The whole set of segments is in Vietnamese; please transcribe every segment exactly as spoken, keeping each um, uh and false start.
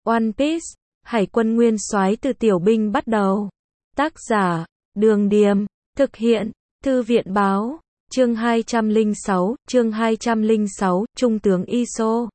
One Piece, Hải quân nguyên soái từ tiểu binh bắt đầu. Tác giả, Đường Điềm, thực hiện, Thư viện báo, chương hai trăm lẻ sáu, chương hai trăm lẻ sáu, Trung tướng Iso.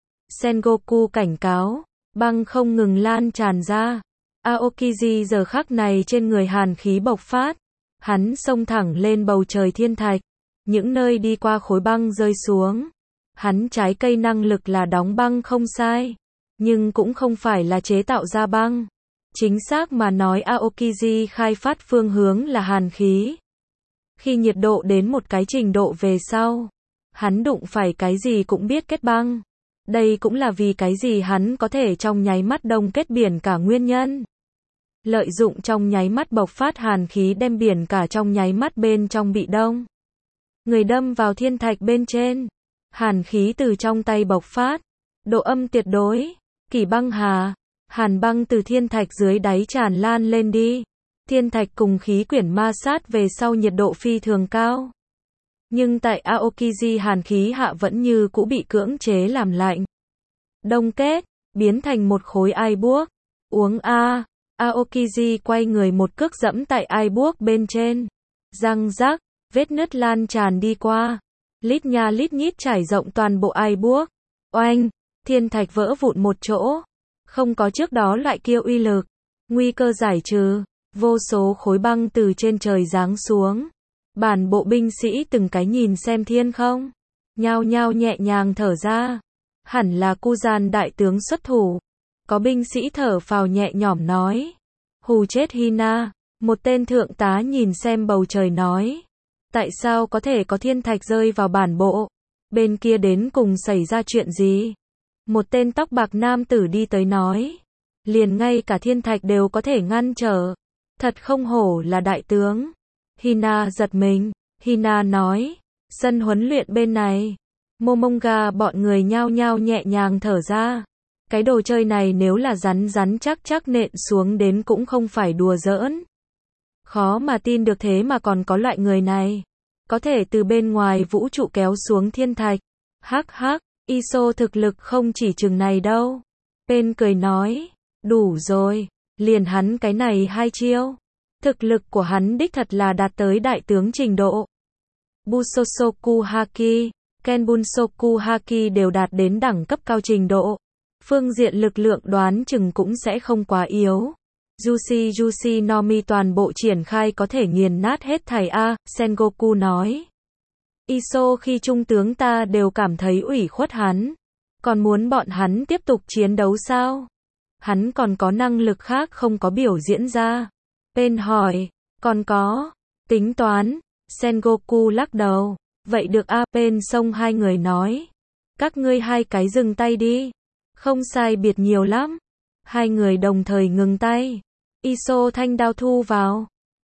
Sengoku cảnh cáo, băng không ngừng lan tràn ra. Aokiji giờ khắc này trên người hàn khí bộc phát, hắn xông thẳng lên bầu trời thiên thạch, những nơi đi qua khối băng rơi xuống. Hắn trái cây năng lực là đóng băng không sai, nhưng cũng không phải là chế tạo ra băng. Chính xác mà nói Aokiji khai phát phương hướng là hàn khí. Khi nhiệt độ đến một cái trình độ về sau, hắn đụng phải cái gì cũng biết kết băng. Đây cũng là vì cái gì hắn có thể trong nháy mắt đông kết biển cả nguyên nhân. Lợi dụng trong nháy mắt bộc phát hàn khí đem biển cả trong nháy mắt bên trong bị đông. Người đâm vào thiên thạch bên trên, hàn khí từ trong tay bộc phát, độ âm tuyệt đối, kỷ băng hà, hàn băng từ thiên thạch dưới đáy tràn lan lên đi. Thiên thạch cùng khí quyển ma sát về sau nhiệt độ phi thường cao. Nhưng tại Aokiji hàn khí hạ vẫn như cũ bị cưỡng chế làm lạnh. Đông kết, biến thành một khối ai buốc. Uống a, Aokiji quay người một cước dẫm tại ai buốc bên trên. Răng rắc, vết nứt lan tràn đi qua. Lít nha lít nhít trải rộng toàn bộ ai buốc. Oanh, thiên thạch vỡ vụn một chỗ. Không có trước đó loại kia uy lực. Nguy cơ giải trừ. Vô số khối băng từ trên trời giáng xuống. Bản bộ binh sĩ từng cái nhìn xem thiên không, nhao nhao nhẹ nhàng thở ra. Hẳn là Kuzan đại tướng xuất thủ. Có binh sĩ thở phào nhẹ nhõm nói. Hù chết Hina. Một tên thượng tá nhìn xem bầu trời nói. Tại sao có thể có thiên thạch rơi vào bản bộ? Bên kia đến cùng xảy ra chuyện gì? Một tên tóc bạc nam tử đi tới nói. Liền ngay cả thiên thạch đều có thể ngăn trở. Thật không hổ là đại tướng. Hina giật mình. Hina nói. Sân huấn luyện bên này. Momonga bọn người nhao nhao nhẹ nhàng thở ra. Cái đồ chơi này nếu là rắn rắn chắc chắc nện xuống đến cũng không phải đùa giỡn. Khó mà tin được thế mà còn có loại người này. Có thể từ bên ngoài vũ trụ kéo xuống thiên thạch. Hắc hắc, Iso thực lực không chỉ chừng này đâu. Pen cười nói. Đủ rồi, liền hắn cái này hai chiêu. Thực lực của hắn đích thật là đạt tới đại tướng trình độ. Busosoku Haki, Kenbunsoku Haki đều đạt đến đẳng cấp cao trình độ. Phương diện lực lượng đoán chừng cũng sẽ không quá yếu. Jushi Jushi Nomi toàn bộ triển khai có thể nghiền nát hết thảy a, Sengoku nói. Iso khi trung tướng ta đều cảm thấy ủy khuất hắn. Còn muốn bọn hắn tiếp tục chiến đấu sao? Hắn còn có năng lực khác không có biểu diễn ra. Pen hỏi, còn có, tính toán, Sengoku lắc đầu, vậy được a. Pen xông hai người nói, các ngươi hai cái dừng tay đi, không sai biệt nhiều lắm. Hai người đồng thời ngừng tay, Iso thanh đao thu vào.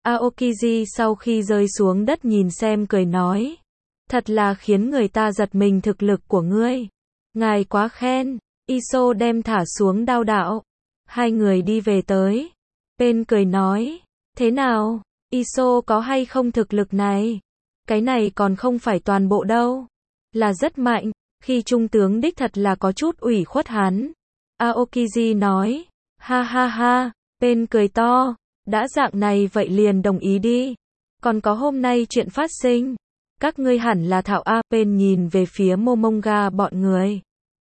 Aokiji sau khi rơi xuống đất nhìn xem cười nói, thật là khiến người ta giật mình thực lực của ngươi. Ngài quá khen. Iso đem thả xuống đao đạo. Hai người đi về tới. Pen cười nói, thế nào, Iso có hay không thực lực này? Cái này còn không phải toàn bộ đâu. Là rất mạnh, khi trung tướng đích thật là có chút ủy khuất hắn. Aokiji nói, ha ha ha, Pen cười to, đã dạng này vậy liền đồng ý đi. Còn có hôm nay chuyện phát sinh. Các ngươi hẳn là thạo a. Pen nhìn về phía Momonga bọn người.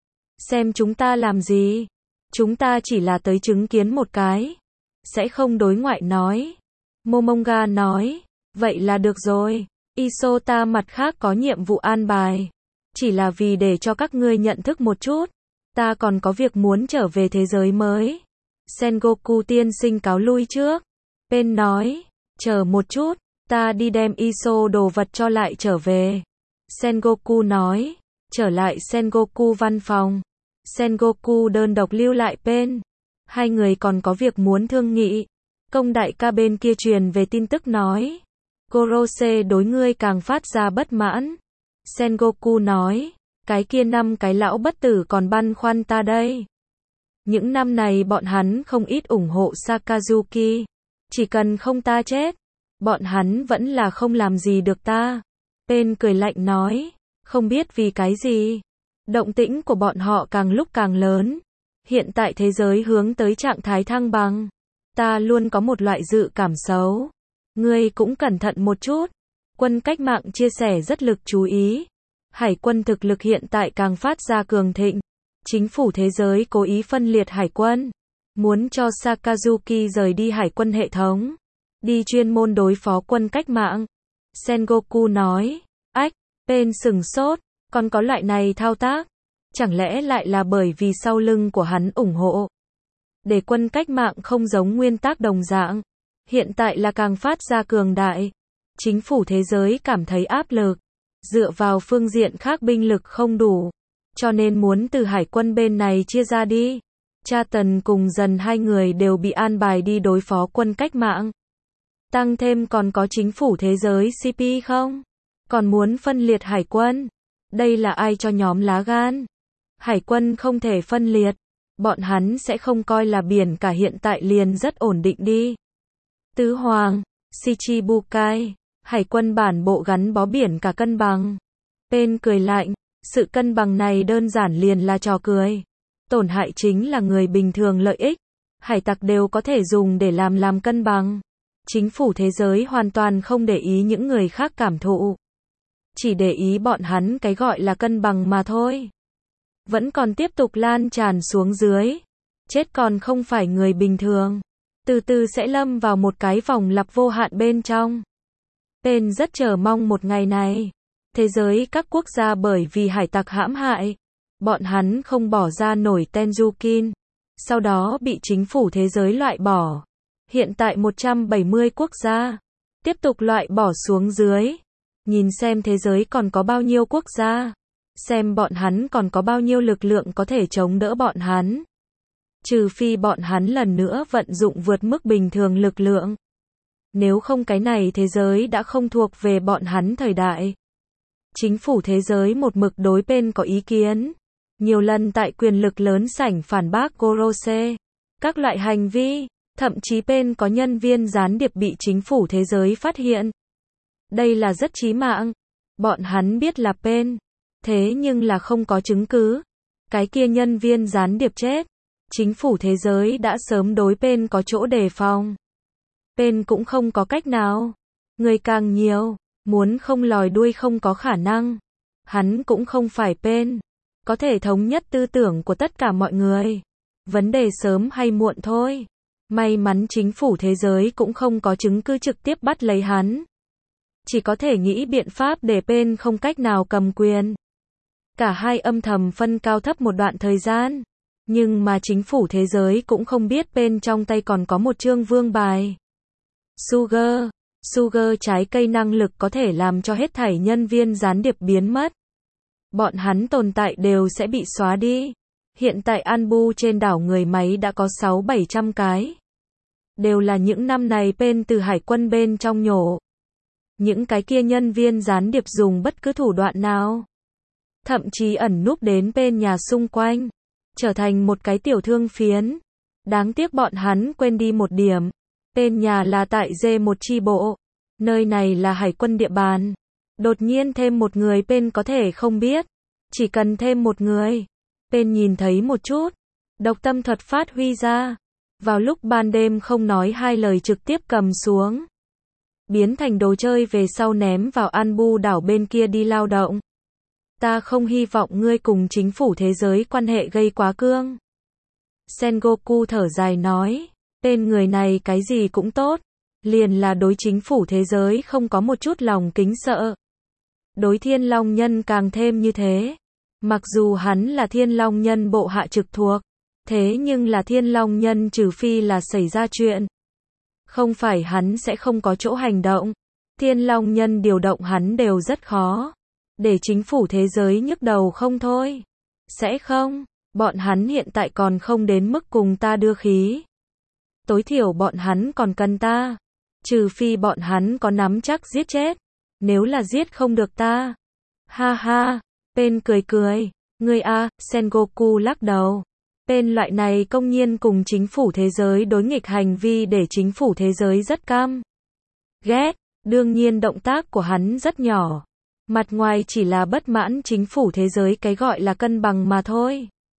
Xem chúng ta làm gì? Chúng ta chỉ là tới chứng kiến một cái. Sẽ không đối ngoại nói. Momonga nói. Vậy là được rồi. Iso ta mặt khác có nhiệm vụ an bài. Chỉ là vì để cho các ngươi nhận thức một chút. Ta còn có việc muốn trở về thế giới mới. Sengoku tiên sinh cáo lui trước. Pen nói. Chờ một chút. Ta đi đem Iso đồ vật cho lại trở về. Sengoku nói. Trở lại Sengoku văn phòng. Sengoku đơn độc lưu lại Pen. Hai người còn có việc muốn thương nghị. Công đại ca bên kia truyền về tin tức nói. Gorose đối ngươi càng phát ra bất mãn. Sengoku nói. Cái kia năm cái lão bất tử còn băn khoăn ta đây. Những năm này bọn hắn không ít ủng hộ Sakazuki. Chỉ cần không ta chết. Bọn hắn vẫn là không làm gì được ta. Pen cười lạnh nói. Không biết vì cái gì. Động tĩnh của bọn họ càng lúc càng lớn. Hiện tại thế giới hướng tới trạng thái thăng bằng. Ta luôn có một loại dự cảm xấu. Ngươi cũng cẩn thận một chút. Quân cách mạng chia sẻ rất lực chú ý. Hải quân thực lực hiện tại càng phát ra cường thịnh. Chính phủ thế giới cố ý phân liệt hải quân. Muốn cho Sakazuki rời đi hải quân hệ thống. Đi chuyên môn đối phó quân cách mạng. Sengoku nói. Ách, Pain sừng sốt. Còn có loại này thao tác. Chẳng lẽ lại là bởi vì sau lưng của hắn ủng hộ. Để quân cách mạng không giống nguyên tắc đồng dạng. Hiện tại là càng phát ra cường đại. Chính phủ thế giới cảm thấy áp lực. Dựa vào phương diện khác binh lực không đủ. Cho nên muốn từ hải quân bên này chia ra đi. Cha Tần cùng Dần hai người đều bị an bài đi đối phó quân cách mạng. Tăng thêm còn có chính phủ thế giới xê pê không? Còn muốn phân liệt hải quân. Đây là ai cho nhóm lá gan? Hải quân không thể phân liệt. Bọn hắn sẽ không coi là biển cả hiện tại liền rất ổn định đi. Tứ Hoàng, Shichibukai, hải quân bản bộ gắn bó biển cả cân bằng. Pain cười lạnh, sự cân bằng này đơn giản liền là trò cười. Tổn hại chính là người bình thường lợi ích. Hải tặc đều có thể dùng để làm làm cân bằng. Chính phủ thế giới hoàn toàn không để ý những người khác cảm thụ. Chỉ để ý bọn hắn cái gọi là cân bằng mà thôi. Vẫn còn tiếp tục lan tràn xuống dưới. Chết còn không phải người bình thường. Từ từ sẽ lâm vào một cái vòng lặp vô hạn bên trong. Pain rất chờ mong một ngày này. Thế giới các quốc gia bởi vì hải tặc hãm hại. Bọn hắn không bỏ ra nổi Tenjukin. Sau đó bị chính phủ thế giới loại bỏ. Hiện tại một trăm bảy mươi quốc gia. Tiếp tục loại bỏ xuống dưới. Nhìn xem thế giới còn có bao nhiêu quốc gia. Xem bọn hắn còn có bao nhiêu lực lượng có thể chống đỡ bọn hắn. Trừ phi bọn hắn lần nữa vận dụng vượt mức bình thường lực lượng. Nếu không cái này thế giới đã không thuộc về bọn hắn thời đại. Chính phủ thế giới một mực đối Pain có ý kiến. Nhiều lần tại quyền lực lớn sảnh phản bác Gorose. Các loại hành vi. Thậm chí Pain có nhân viên gián điệp bị chính phủ thế giới phát hiện. Đây là rất chí mạng. Bọn hắn biết là Pain. Thế nhưng là không có chứng cứ. Cái kia nhân viên gián điệp chết. Chính phủ thế giới đã sớm đối Pain có chỗ đề phòng. Pain cũng không có cách nào. Người càng nhiều. Muốn không lòi đuôi không có khả năng. Hắn cũng không phải Pain. Có thể thống nhất tư tưởng của tất cả mọi người. Vấn đề sớm hay muộn thôi. May mắn chính phủ thế giới cũng không có chứng cứ trực tiếp bắt lấy hắn. Chỉ có thể nghĩ biện pháp để Pain không cách nào cầm quyền. Cả hai âm thầm phân cao thấp một đoạn thời gian. Nhưng mà chính phủ thế giới cũng không biết Pain trong tay còn có một chương vương bài. Sugar. Sugar trái cây năng lực có thể làm cho hết thảy nhân viên gián điệp biến mất. Bọn hắn tồn tại đều sẽ bị xóa đi. Hiện tại Anbu trên đảo người máy đã có sáu bảy trăm cái. Đều là những năm này Pain từ hải quân bên trong nhổ. Những cái kia nhân viên gián điệp dùng bất cứ thủ đoạn nào. Thậm chí ẩn núp đến bên nhà xung quanh. Trở thành một cái tiểu thương phiến. Đáng tiếc bọn hắn quên đi một điểm. Bên nhà là tại D một chi bộ. Nơi này là hải quân địa bàn. Đột nhiên thêm một người Pain có thể không biết. Chỉ cần thêm một người. Pain nhìn thấy một chút. Độc tâm thuật phát huy ra. Vào lúc ban đêm không nói hai lời trực tiếp cầm xuống. Biến thành đồ chơi về sau ném vào Anbu đảo bên kia đi lao động. Ta không hy vọng ngươi cùng chính phủ thế giới quan hệ gây quá cương. Sengoku thở dài nói. Tên người này cái gì cũng tốt. Liền là đối chính phủ thế giới không có một chút lòng kính sợ. Đối Thiên Long Nhân càng thêm như thế. Mặc dù hắn là Thiên Long Nhân bộ hạ trực thuộc. Thế nhưng là Thiên Long Nhân trừ phi là xảy ra chuyện. Không phải hắn sẽ không có chỗ hành động. Thiên Long Nhân điều động hắn đều rất khó. Để chính phủ thế giới nhức đầu không thôi. Sẽ không. Bọn hắn hiện tại còn không đến mức cùng ta đưa khí. Tối thiểu bọn hắn còn cần ta. Trừ phi bọn hắn có nắm chắc giết chết. Nếu là giết không được ta. Ha ha. Pain cười cười. Ngươi a, Sengoku lắc đầu. Pain loại này công nhiên cùng chính phủ thế giới đối nghịch hành vi để chính phủ thế giới rất căm ghét. Đương nhiên động tác của hắn rất nhỏ. Mặt ngoài chỉ là bất mãn chính phủ thế giới cái gọi là cân bằng mà thôi.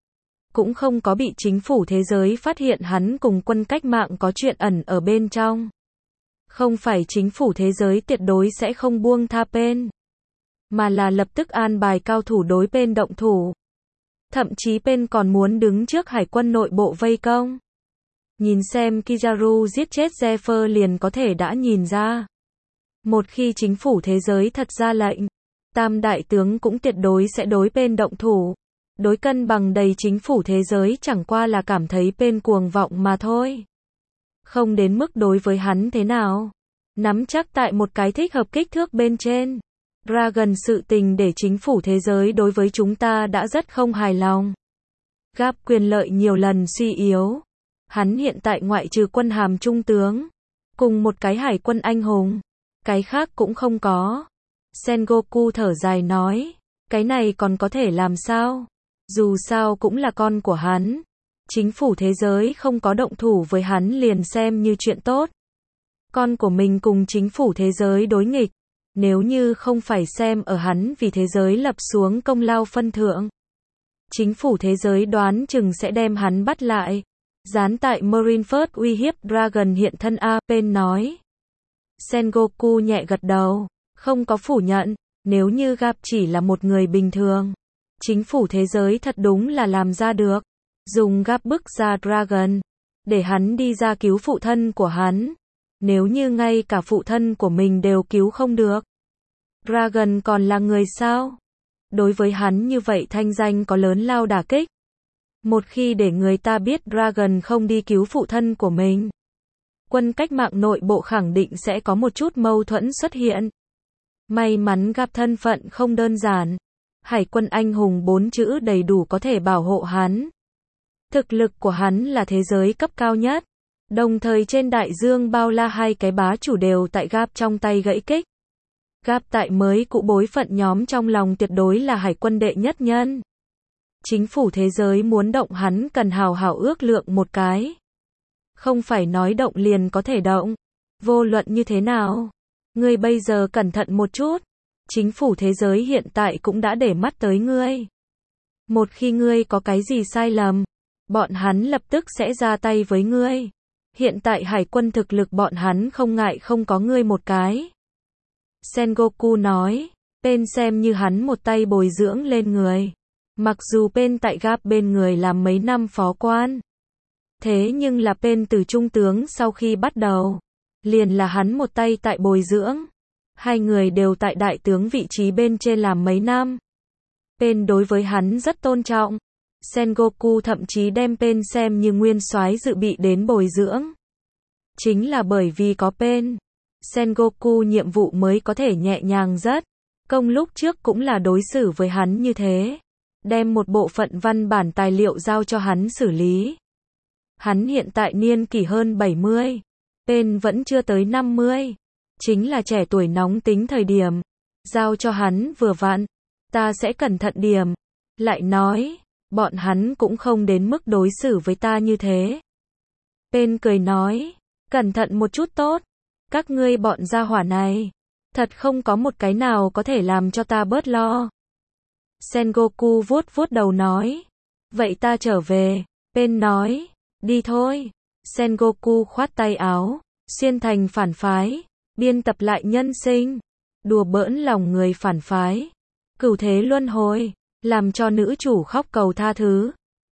cũng không có bị chính phủ thế giới phát hiện hắn cùng quân cách mạng có chuyện ẩn ở bên trong. Không phải chính phủ thế giới tuyệt đối sẽ không buông tha Pen, mà là lập tức an bài cao thủ đối Pen động thủ. Thậm chí Pen còn muốn đứng trước hải quân nội bộ vây công. Nhìn xem Kizaru giết chết Zephyr liền có thể đã nhìn ra. Một khi chính phủ thế giới thật ra lệnh, Tam đại tướng cũng tuyệt đối sẽ đối Pen động thủ. Đối cân bằng đầy chính phủ thế giới chẳng qua là cảm thấy Pen cuồng vọng mà thôi. Không đến mức đối với hắn thế nào. Nắm chắc tại một cái thích hợp kích thước bên trên. Dragon sự tình để chính phủ thế giới đối với chúng ta đã rất không hài lòng. Gap quyền lợi nhiều lần suy yếu. Hắn hiện tại ngoại trừ quân hàm trung tướng, cùng một cái hải quân anh hùng, cái khác cũng không có. Sengoku thở dài nói, cái này còn có thể làm sao? Dù sao cũng là con của hắn. Chính phủ thế giới không có động thủ với hắn liền xem như chuyện tốt. Con của mình cùng chính phủ thế giới đối nghịch. Nếu như không phải xem ở hắn vì thế giới lập xuống công lao phân thượng, chính phủ thế giới đoán chừng sẽ đem hắn bắt lại. Dán tại Marineford uy hiếp Dragon hiện thân A. Pen nói. Sengoku nhẹ gật đầu, không có phủ nhận. Nếu như Gap chỉ là một người bình thường, chính phủ thế giới thật đúng là làm ra được. Dùng Gap bức ra Dragon, để hắn đi ra cứu phụ thân của hắn. Nếu như ngay cả phụ thân của mình đều cứu không được, Dragon còn là người sao? Đối với hắn như vậy thanh danh có lớn lao đả kích. Một khi để người ta biết Dragon không đi cứu phụ thân của mình, quân cách mạng nội bộ khẳng định sẽ có một chút mâu thuẫn xuất hiện. May mắn gặp thân phận không đơn giản. Hải quân anh hùng bốn chữ đầy đủ có thể bảo hộ hắn. Thực lực của hắn là thế giới cấp cao nhất. Đồng thời trên đại dương bao la hai cái bá chủ đều tại Gap trong tay gãy kích. Gap tại mới cũ bối phận nhóm trong lòng tuyệt đối là hải quân đệ nhất nhân. Chính phủ thế giới muốn động hắn cần hào hào ước lượng một cái. Không phải nói động liền có thể động. Vô luận như thế nào, ngươi bây giờ cẩn thận một chút. Chính phủ thế giới hiện tại cũng đã để mắt tới ngươi. Một khi ngươi có cái gì sai lầm, bọn hắn lập tức sẽ ra tay với ngươi. Hiện tại hải quân thực lực bọn hắn không ngại không có ngươi một cái. Sengoku nói, Pen xem như hắn một tay bồi dưỡng lên người. Mặc dù Pen tại Gap bên người làm mấy năm phó quan. Thế nhưng là Pen từ trung tướng sau khi bắt đầu, liền là hắn một tay tại bồi dưỡng. Hai người đều tại đại tướng vị trí bên trên làm mấy năm. Pen đối với hắn rất tôn trọng. Sengoku thậm chí đem Pen xem như nguyên soái dự bị đến bồi dưỡng. Chính là bởi vì có Pen, Sengoku nhiệm vụ mới có thể nhẹ nhàng rất. Công lúc trước cũng là đối xử với hắn như thế. Đem một bộ phận văn bản tài liệu giao cho hắn xử lý. Hắn hiện tại niên kỷ hơn bảy mươi. Pen vẫn chưa tới năm mươi. Chính là trẻ tuổi nóng tính thời điểm. Giao cho hắn vừa vặn. Ta sẽ cẩn thận điểm. Lại nói, bọn hắn cũng không đến mức đối xử với ta như thế. Pen cười nói, cẩn thận một chút tốt. Các ngươi bọn gia hỏa này, thật không có một cái nào có thể làm cho ta bớt lo. Sengoku vuốt vuốt đầu nói, vậy ta trở về. Pen nói, đi thôi. Sengoku khoát tay áo, xuyên thành phản phái, biên tập lại nhân sinh, đùa bỡn lòng người phản phái, cửu thế luân hồi, làm cho nữ chủ khóc cầu tha thứ.